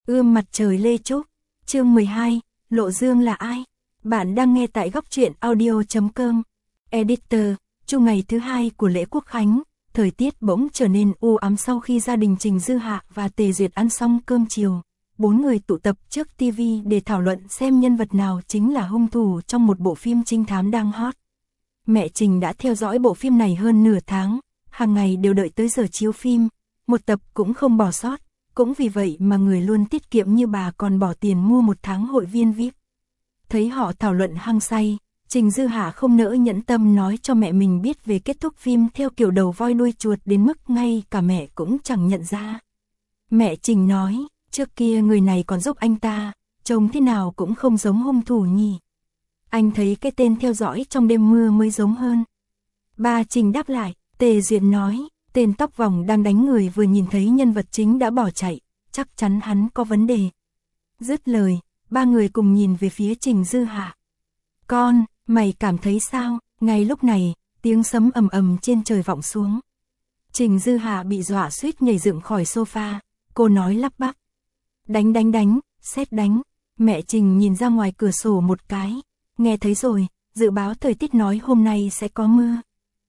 Mặt trời Lê Trúc, chương 12, Lộ Dương là ai? Bạn đang nghe tại góc truyện audio.com. Editor, chu ngày thứ hai của lễ Quốc Khánh, thời tiết bỗng trở nên u ám sau khi gia đình Trình Dư Hạ và Tề Duyệt ăn xong cơm chiều. 4 người tụ tập trước TV để thảo luận xem nhân vật nào chính là hung thủ trong một bộ phim trinh thám đang hot. Mẹ Trình đã theo dõi bộ phim này hơn nửa tháng, hàng ngày đều đợi tới giờ chiếu phim, một tập cũng không bỏ sót. Cũng vì vậy mà người luôn tiết kiệm như bà còn bỏ tiền mua một tháng hội viên VIP. Thấy họ thảo luận hăng say, Trình Dư Hạ không nỡ nhẫn tâm nói cho mẹ mình biết về kết thúc phim theo kiểu đầu voi đuôi chuột đến mức ngay cả mẹ cũng chẳng nhận ra. Mẹ Trình nói, trước kia người này còn giúp anh ta, trông thế nào cũng không giống hung thủ nhỉ. Anh thấy cái tên theo dõi trong đêm mưa mới giống hơn. Ba Trình đáp lại, Tề Duyệt nói, tên tóc vòng đang đánh người vừa nhìn thấy nhân vật chính đã bỏ chạy, chắc chắn hắn có vấn đề. Dứt lời, ba người cùng nhìn về phía Trình Dư Hạ. Con, mày cảm thấy sao? Ngay lúc này, tiếng sấm ầm ầm trên trời vọng xuống. Trình Dư Hạ bị dọa suýt nhảy dựng khỏi sofa, cô nói lắp bắp. Đánh, sét đánh. Mẹ Trình nhìn ra ngoài cửa sổ một cái, nghe thấy rồi, dự báo thời tiết nói hôm nay sẽ có mưa.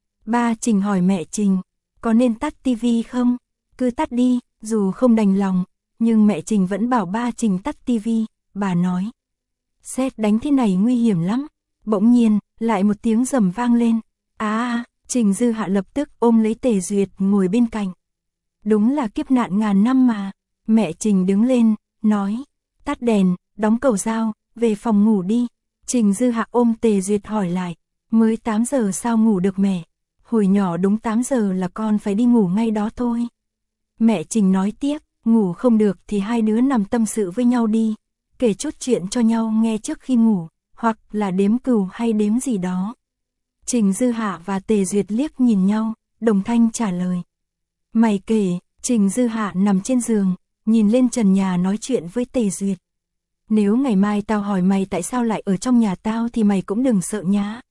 Ba Trình hỏi mẹ Trình, có nên tắt tivi không? Cứ tắt đi, dù không đành lòng, nhưng mẹ Trình vẫn bảo ba Trình tắt tivi, bà nói. Sét đánh thế này nguy hiểm lắm. Bỗng nhiên, lại một tiếng rầm vang lên. Trình Dư Hạ lập tức ôm lấy Tề Duyệt ngồi bên cạnh. Đúng là kiếp nạn ngàn năm mà. Mẹ Trình đứng lên, nói, tắt đèn, đóng cầu dao, về phòng ngủ đi. Trình Dư Hạ ôm Tề Duyệt hỏi lại, mới 8 giờ sao ngủ được mẹ? Hồi nhỏ đúng 8 giờ là con phải đi ngủ ngay đó thôi. Mẹ Trình nói tiếp, ngủ không được thì hai đứa nằm tâm sự với nhau đi, kể chút chuyện cho nhau nghe trước khi ngủ, hoặc là đếm cừu hay đếm gì đó. Trình Dư Hạ và Tề Duyệt liếc nhìn nhau, đồng thanh trả lời. Mày kể. Trình Dư Hạ nằm trên giường, nhìn lên trần nhà nói chuyện với Tề Duyệt. Nếu ngày mai tao hỏi mày tại sao lại ở trong nhà tao thì mày cũng đừng sợ nhá.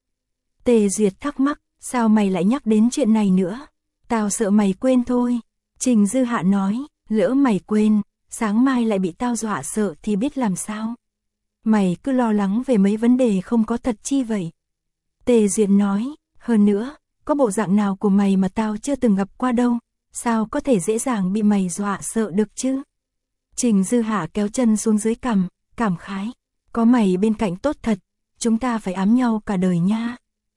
Tề Duyệt thắc mắc, sao mày lại nhắc đến chuyện này nữa? Tao sợ mày quên thôi. Trình Dư Hạ nói, lỡ mày quên, sáng mai lại bị tao dọa sợ thì biết làm sao. Mày cứ lo lắng về mấy vấn đề không có thật chi vậy. Tề Duyệt nói, hơn nữa, có bộ dạng nào của mày mà tao chưa từng gặp qua đâu, sao có thể dễ dàng bị mày dọa sợ được chứ? Trình Dư Hạ kéo chân xuống dưới cằm, cảm khái, có mày bên cạnh tốt thật, chúng ta phải ám nhau cả đời nha.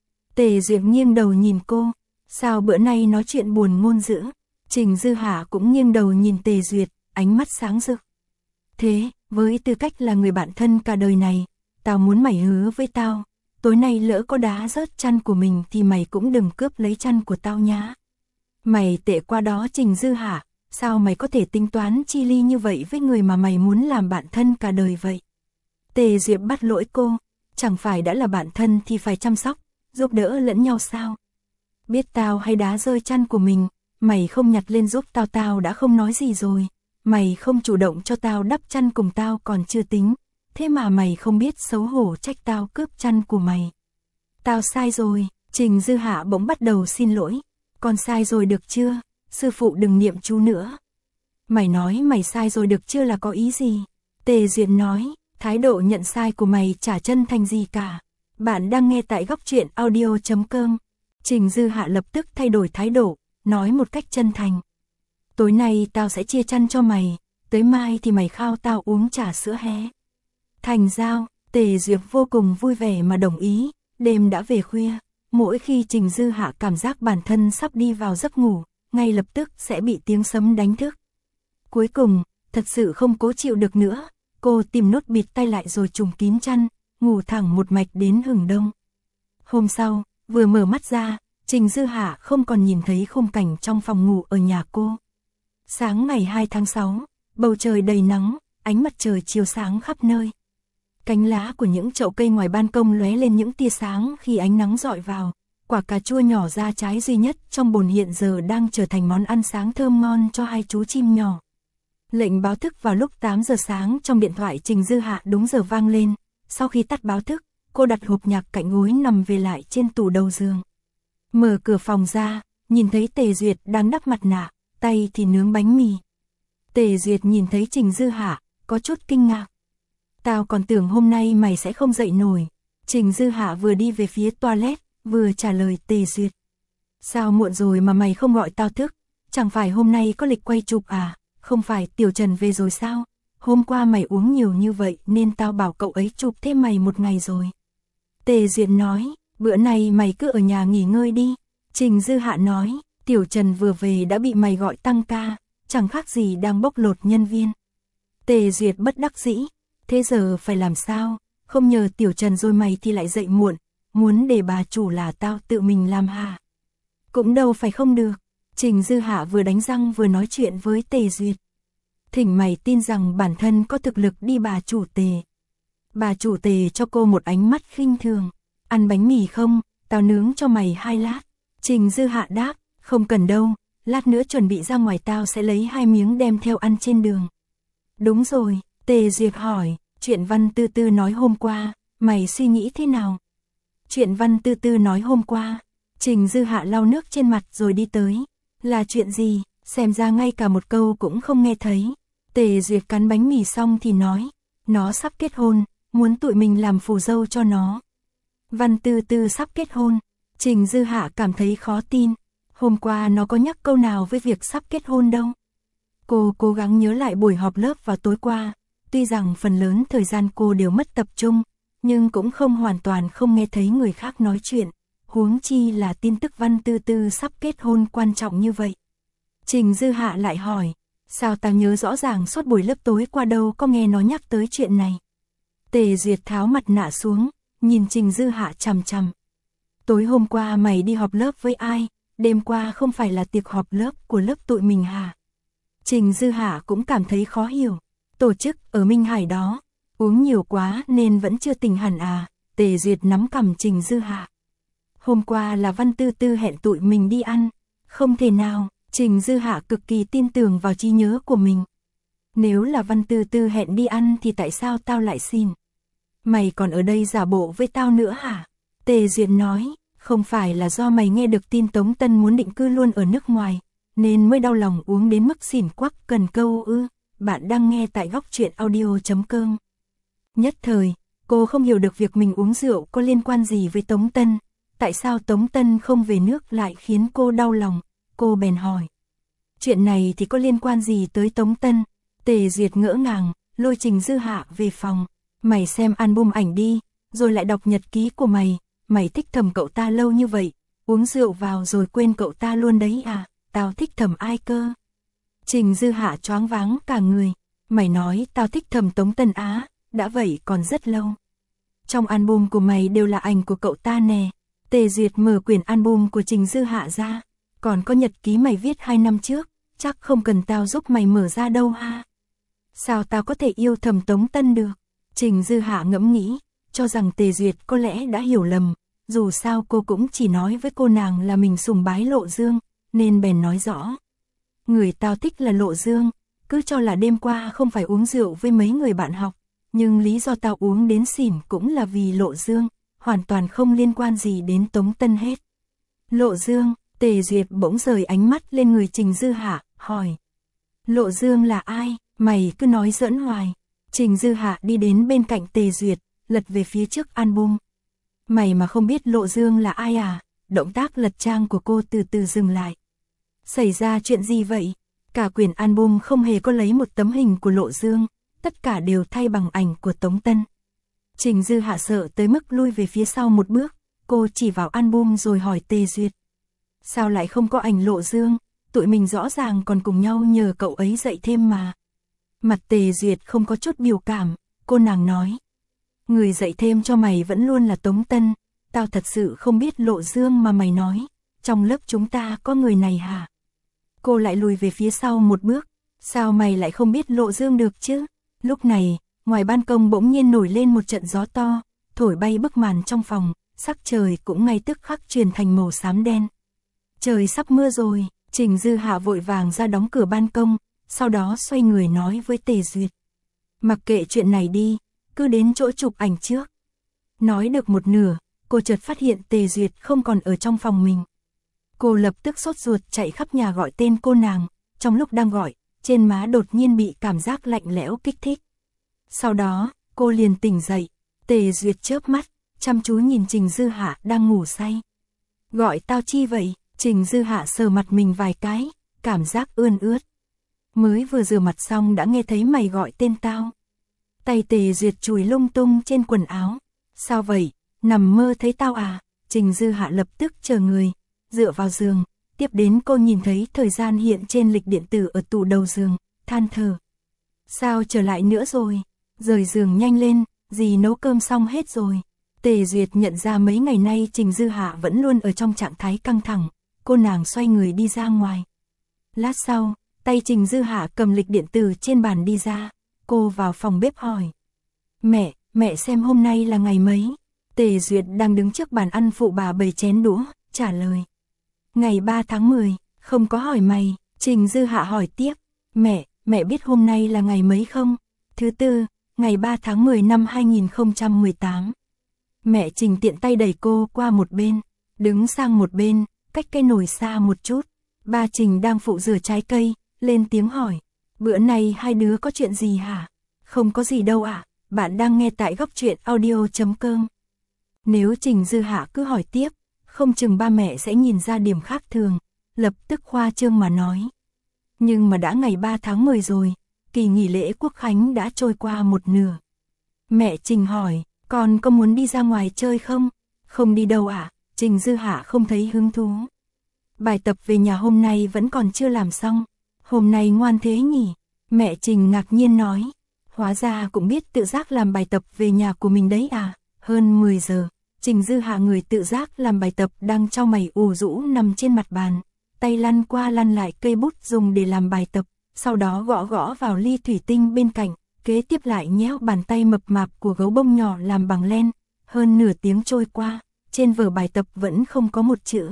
Tề Duyệt nghiêng đầu nhìn cô, sao bữa nay nói chuyện buồn ngôn dữ? Trình Dư Hạ cũng nghiêng đầu nhìn Tề Duyệt, ánh mắt sáng rực. Thế, với tư cách là người bạn thân cả đời này, tao muốn mày hứa với tao, tối nay lỡ có đá rớt chăn của mình thì mày cũng đừng cướp lấy chăn của tao nhá. Mày tệ qua đó Trình Dư Hạ, sao mày có thể tính toán chi ly như vậy với người mà mày muốn làm bạn thân cả đời vậy? Tề Duyệt bắt lỗi cô, chẳng phải đã là bạn thân thì phải chăm sóc, giúp đỡ lẫn nhau sao? Biết tao hay đá rơi chăn của mình, mày không nhặt lên giúp tao tao đã không nói gì rồi. Mày không chủ động cho tao đắp chăn cùng tao còn chưa tính, thế mà mày không biết xấu hổ trách tao cướp chăn của mày. Tao sai rồi. Trình Dư Hạ bỗng bắt đầu xin lỗi. Con sai rồi được chưa? Sư phụ đừng niệm chú nữa. Mày nói mày sai rồi được chưa là có ý gì? Tề Duyệt nói, thái độ nhận sai của mày chả chân thành gì cả. Bạn đang nghe tại góc truyện audio.com. Trình Dư Hạ lập tức thay đổi thái độ, nói một cách chân thành. Tối nay tao sẽ chia chăn cho mày, tới mai thì mày khao tao uống trà sữa hé. Thành giao. Tề Duyệt vô cùng vui vẻ mà đồng ý. Đêm đã về khuya, mỗi khi Trình Dư Hạ cảm giác bản thân sắp đi vào giấc ngủ, ngay lập tức sẽ bị tiếng sấm đánh thức. Cuối cùng, thật sự không cố chịu được nữa, cô tìm nốt bịt tay lại rồi trùm kín chăn, ngủ thẳng một mạch đến hừng đông. Hôm sau, vừa mở mắt ra, Trình Dư Hạ không còn nhìn thấy khung cảnh trong phòng ngủ ở nhà cô. Sáng ngày 2 tháng 6, bầu trời đầy nắng, ánh mặt trời chiếu sáng khắp nơi. Cánh lá của những chậu cây ngoài ban công lóe lên những tia sáng khi ánh nắng rọi vào. Quả cà chua nhỏ ra trái duy nhất trong bồn hiện giờ đang trở thành món ăn sáng thơm ngon cho hai chú chim nhỏ. Lệnh báo thức vào lúc 8 giờ sáng trong điện thoại Trình Dư Hạ đúng giờ vang lên. Sau khi tắt báo thức, cô đặt hộp nhạc cạnh gối nằm về lại trên tủ đầu giường. Mở cửa phòng ra, nhìn thấy Tề Duyệt đang đắp mặt nạ, tay thì nướng bánh mì. Tề Duyệt nhìn thấy Trình Dư Hạ, có chút kinh ngạc. Tao còn tưởng hôm nay mày sẽ không dậy nổi. Trình Dư Hạ vừa đi về phía toilet, vừa trả lời Tề Duyệt. Sao muộn rồi mà mày không gọi tao thức? Chẳng phải hôm nay có lịch quay chụp à? Không phải Tiểu Trần về rồi sao? Hôm qua mày uống nhiều như vậy nên tao bảo cậu ấy chụp thêm mày một ngày rồi. Tề Duyệt nói, bữa nay mày cứ ở nhà nghỉ ngơi đi. Trình Dư Hạ nói, Tiểu Trần vừa về đã bị mày gọi tăng ca, chẳng khác gì đang bóc lột nhân viên. Tề Duyệt bất đắc dĩ, thế giờ phải làm sao? Không nhờ Tiểu Trần rồi mày thì lại dậy muộn, muốn để bà chủ là tao tự mình làm hả? Cũng đâu phải không được. Trình Dư Hạ vừa đánh răng vừa nói chuyện với Tề Duyệt. Thỉnh mày tin rằng bản thân có thực lực đi bà chủ Tề. Bà chủ Tề cho cô một ánh mắt khinh thường. Ăn bánh mì không? Tao nướng cho mày 2 lát. Trình Dư Hạ đáp, không cần đâu, lát nữa chuẩn bị ra ngoài tao sẽ lấy 2 miếng đem theo ăn trên đường. Đúng rồi, Tề Duyệt hỏi, chuyện Văn Tư Tư nói hôm qua, mày suy nghĩ thế nào? Chuyện Văn Tư Tư nói hôm qua, Trình Dư Hạ lau nước trên mặt rồi đi tới. Là chuyện gì? Xem ra ngay cả một câu cũng không nghe thấy. Tề Duyệt cắn bánh mì xong thì nói, nó sắp kết hôn, muốn tụi mình làm phù dâu cho nó. Văn Tư Tư sắp kết hôn. Trình Dư Hạ cảm thấy khó tin. Hôm qua nó có nhắc câu nào với việc sắp kết hôn đâu. Cô cố gắng nhớ lại buổi họp lớp vào tối qua. Tuy rằng phần lớn thời gian cô đều mất tập trung, nhưng cũng không hoàn toàn không nghe thấy người khác nói chuyện. Huống chi là tin tức Văn Tư Tư sắp kết hôn quan trọng như vậy. Trình Dư Hạ lại hỏi, sao tao nhớ rõ ràng suốt buổi lớp tối qua đâu có nghe nó nhắc tới chuyện này. Tề Duyệt tháo mặt nạ xuống, nhìn Trình Dư Hạ chằm chằm. Tối hôm qua mày đi họp lớp với ai? Đêm qua không phải là tiệc họp lớp của lớp tụi mình hả? Trình Dư Hạ cũng cảm thấy khó hiểu. Tổ chức ở Minh Hải đó, uống nhiều quá nên vẫn chưa tỉnh hẳn à? Tề Duyệt nắm cằm Trình Dư Hạ. Hôm qua là Văn Tư Tư hẹn tụi mình đi ăn. Không thể nào, Trình Dư Hạ cực kỳ tin tưởng vào trí nhớ của mình. Nếu là Văn Tư Tư hẹn đi ăn thì tại sao tao lại xin? Mày còn ở đây giả bộ với tao nữa hả? Tề Duyệt nói, không phải là do mày nghe được tin Tống Tân muốn định cư luôn ở nước ngoài, nên mới đau lòng uống đến mức xỉn quắc cần câu ư? Bạn đang nghe tại góc truyện audio.com. Nhất thời, cô không hiểu được việc mình uống rượu có liên quan gì với Tống Tân. Tại sao Tống Tân không về nước lại khiến cô đau lòng? Cô bèn hỏi. Chuyện này thì có liên quan gì tới Tống Tân? Tề Duyệt ngỡ ngàng, lôi Trình Dư Hạ về phòng. Mày xem album ảnh đi, rồi lại đọc nhật ký của mày. Mày thích thầm cậu ta lâu như vậy, uống rượu vào rồi quên cậu ta luôn đấy à? Tao thích thầm ai cơ? Trình Dư Hạ choáng váng cả người. Mày nói tao thích thầm Tống Tân á? Đã vậy còn rất lâu. Trong album của mày đều là ảnh của cậu ta nè. Tề Duyệt mở quyển album của Trình Dư Hạ ra. Còn có nhật ký mày viết 2 năm trước, chắc không cần tao giúp mày mở ra đâu ha. Sao tao có thể yêu thầm Tống Tân được? Trình Dư Hạ ngẫm nghĩ, cho rằng Tề Duyệt có lẽ đã hiểu lầm. Dù sao cô cũng chỉ nói với cô nàng là mình sùng bái Lộ Dương, nên bèn nói rõ. Người tao thích là Lộ Dương, cứ cho là đêm qua không phải uống rượu với mấy người bạn học. Nhưng lý do tao uống đến xỉn cũng là vì Lộ Dương, hoàn toàn không liên quan gì đến Tống Tân hết. Lộ Dương, Tề Duyệt bỗng rời ánh mắt lên người Trình Dư Hạ, hỏi. Lộ Dương là ai? Mày cứ nói giỡn hoài. Trình Dư Hạ đi đến bên cạnh Tề Duyệt, lật về phía trước album. Mày mà không biết Lộ Dương là ai à? Động tác lật trang của cô từ từ dừng lại. Xảy ra chuyện gì vậy? Cả quyển album không hề có lấy một tấm hình của Lộ Dương, tất cả đều thay bằng ảnh của Tống Tân. Trình Dư Hạ sợ tới mức lui về phía sau một bước, cô chỉ vào album rồi hỏi Tề Duyệt. Sao lại không có ảnh Lộ Dương? Tụi mình rõ ràng còn cùng nhau nhờ cậu ấy dạy thêm mà. Mặt Tề Duyệt không có chút biểu cảm, cô nàng nói. Người dạy thêm cho mày vẫn luôn là Tống Tân, tao thật sự không biết Lộ Dương mà mày nói. Trong lớp chúng ta có người này hả? Cô lại lùi về phía sau một bước. Sao mày lại không biết Lộ Dương được chứ? Lúc này, ngoài ban công bỗng nhiên nổi lên một trận gió to, thổi bay bức màn trong phòng, sắc trời cũng ngay tức khắc chuyển thành màu xám đen. Trời sắp mưa rồi, Trình Dư Hạ vội vàng ra đóng cửa ban công, sau đó xoay người nói với Tề Duyệt. Mặc kệ chuyện này đi, cứ đến chỗ chụp ảnh trước. Nói được một nửa, cô chợt phát hiện Tề Duyệt không còn ở trong phòng mình. Cô lập tức sốt ruột chạy khắp nhà gọi tên cô nàng, trong lúc đang gọi, trên má đột nhiên bị cảm giác lạnh lẽo kích thích. Sau đó, cô liền tỉnh dậy. Tề Duyệt chớp mắt, chăm chú nhìn Trình Dư Hạ đang ngủ say. Gọi tao chi vậy? Trình Dư Hạ sờ mặt mình vài cái, cảm giác ươn ướt. Mới vừa rửa mặt xong đã nghe thấy mày gọi tên tao. Tay Tề Duyệt chùi lung tung trên quần áo. Sao vậy? Nằm mơ thấy tao à? Trình Dư Hạ lập tức chờ người, dựa vào giường. Tiếp đến cô nhìn thấy thời gian hiện trên lịch điện tử ở tủ đầu giường, than thở. Sao trở lại nữa rồi? Rời giường nhanh lên, dì nấu cơm xong hết rồi. Tề Duyệt nhận ra mấy ngày nay Trình Dư Hạ vẫn luôn ở trong trạng thái căng thẳng. Cô nàng xoay người đi ra ngoài. Lát sau, tay Trình Dư Hạ cầm lịch điện tử trên bàn đi ra. Cô vào phòng bếp hỏi. Mẹ xem hôm nay là ngày mấy? Tề Duyệt đang đứng trước bàn ăn phụ bà bày chén đũa, trả lời. Ngày 3 tháng 10, không có hỏi mày. Trình Dư Hạ hỏi tiếp. Mẹ biết hôm nay là ngày mấy không? Thứ tư, ngày 3 tháng 10 năm 2018. Mẹ Trình tiện tay đẩy cô qua một bên, đứng sang một bên, cách cây nồi xa một chút. Ba Trình đang phụ rửa trái cây, lên tiếng hỏi. Bữa nay hai đứa có chuyện gì hả? Không có gì đâu ạ, bạn đang nghe tại góc truyện audio.com. Nếu Trình Dư Hạ cứ hỏi tiếp, không chừng ba mẹ sẽ nhìn ra điểm khác thường, lập tức khoa trương mà nói. Nhưng mà đã ngày 3 tháng 10 rồi, kỳ nghỉ lễ Quốc Khánh đã trôi qua một nửa. Mẹ Trình hỏi, con có muốn đi ra ngoài chơi không? Không đi đâu ạ, Trình Dư Hạ không thấy hứng thú. Bài tập về nhà hôm nay vẫn còn chưa làm xong, hôm nay ngoan thế nhỉ? Mẹ Trình ngạc nhiên nói, hóa ra cũng biết tự giác làm bài tập về nhà của mình đấy à? Hơn 10 giờ, Trình Dư Hạ người tự giác làm bài tập đang chau mày ủ rũ nằm trên mặt bàn, tay lăn qua lăn lại cây bút dùng để làm bài tập, sau đó gõ gõ vào ly thủy tinh bên cạnh, kế tiếp lại nhéo bàn tay mập mạp của gấu bông nhỏ làm bằng len. Hơn nửa tiếng trôi qua, trên vở bài tập vẫn không có một chữ.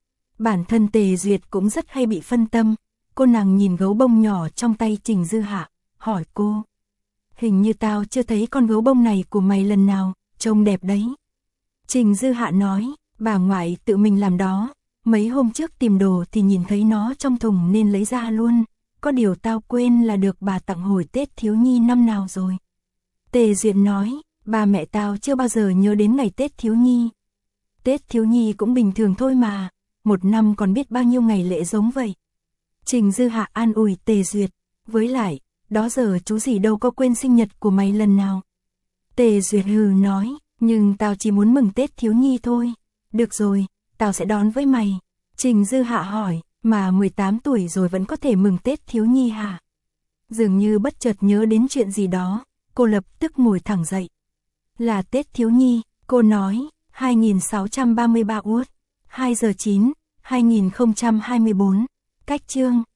Bản thân Tề Duyệt cũng rất hay bị phân tâm, cô nàng nhìn gấu bông nhỏ trong tay Trình Dư Hạ, hỏi cô. Hình như tao chưa thấy con gấu bông này của mày lần nào, trông đẹp đấy. Trình Dư Hạ nói, bà ngoại tự mình làm đó, mấy hôm trước tìm đồ thì nhìn thấy nó trong thùng nên lấy ra luôn, có điều tao quên là được bà tặng hồi Tết thiếu nhi năm nào rồi. Tề Duyệt nói, ba mẹ tao chưa bao giờ nhớ đến ngày Tết thiếu nhi. Tết thiếu nhi cũng bình thường thôi mà, một năm còn biết bao nhiêu ngày lễ giống vậy. Trình Dư Hạ an ủi Tề Duyệt, với lại, đó giờ chú gì đâu có quên sinh nhật của mày lần nào. Tề Duyệt hừ nói, nhưng tao chỉ muốn mừng Tết thiếu nhi thôi. Được rồi, tao sẽ đón với mày. Trình Dư Hạ hỏi, mà 18 tuổi rồi vẫn có thể mừng Tết thiếu nhi hả? Dường như bất chợt nhớ đến chuyện gì đó, cô lập tức ngồi thẳng dậy. Là Tết thiếu nhi, cô nói, 2633 Út, 2 giờ 9, 2024, cách chương.